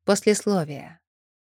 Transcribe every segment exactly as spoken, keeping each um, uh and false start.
Послесловие.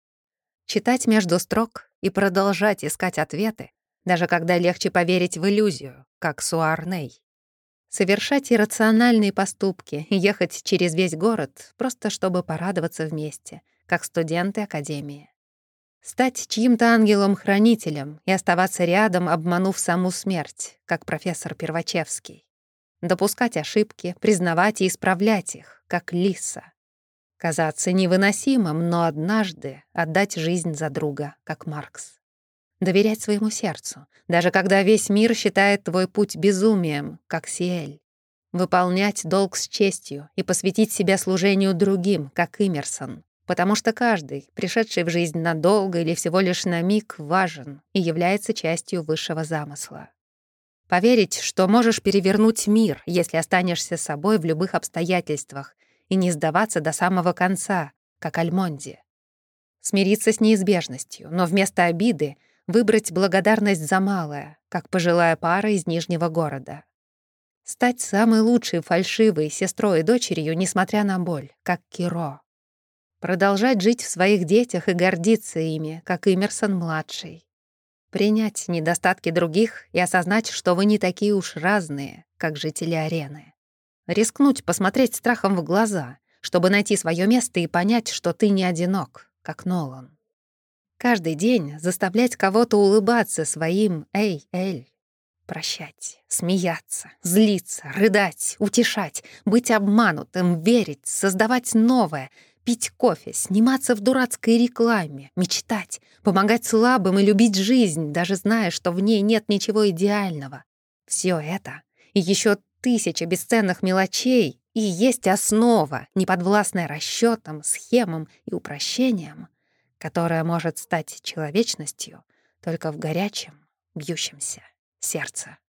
Читать между строк и продолжать искать ответы, даже когда легче поверить в иллюзию, как Суарней. Совершать иррациональные поступки и ехать через весь город, просто чтобы порадоваться вместе, как студенты академии. Стать чьим-то ангелом-хранителем и оставаться рядом, обманув саму смерть, как профессор Первачевский. Допускать ошибки, признавать и исправлять их, как Лиса. Казаться невыносимым, но однажды отдать жизнь за друга, как Маркс. Доверять своему сердцу, даже когда весь мир считает твой путь безумием, как Сиэль. Выполнять долг с честью и посвятить себя служению другим, как Имерсон. Потому что каждый, пришедший в жизнь надолго или всего лишь на миг, важен и является частью высшего замысла. Поверить, что можешь перевернуть мир, если останешься собой в любых обстоятельствах, и не сдаваться до самого конца, как Альмонди. Смириться с неизбежностью, но вместо обиды выбрать благодарность за малое, как пожилая пара из Нижнего города. Стать самой лучшей фальшивой сестрой и дочерью, несмотря на боль, как Киро. Продолжать жить в своих детях и гордиться ими, как Имерсон-младший. Принять недостатки других и осознать, что вы не такие уж разные, как жители арены. Рискнуть посмотреть страхом в глаза, чтобы найти свое место и понять, что ты не одинок, как Нолан. Каждый день заставлять кого-то улыбаться своим «Эй, Эль». Прощать, смеяться, злиться, рыдать, утешать, быть обманутым, верить, создавать новое, пить кофе, сниматься в дурацкой рекламе, мечтать, помогать слабым и любить жизнь, даже зная, что в ней нет ничего идеального. Все это и еще тысяча бесценных мелочей и есть основа, неподвластная расчетам, схемам и упрощениям, которая может стать человечностью только в горячем, бьющемся сердце.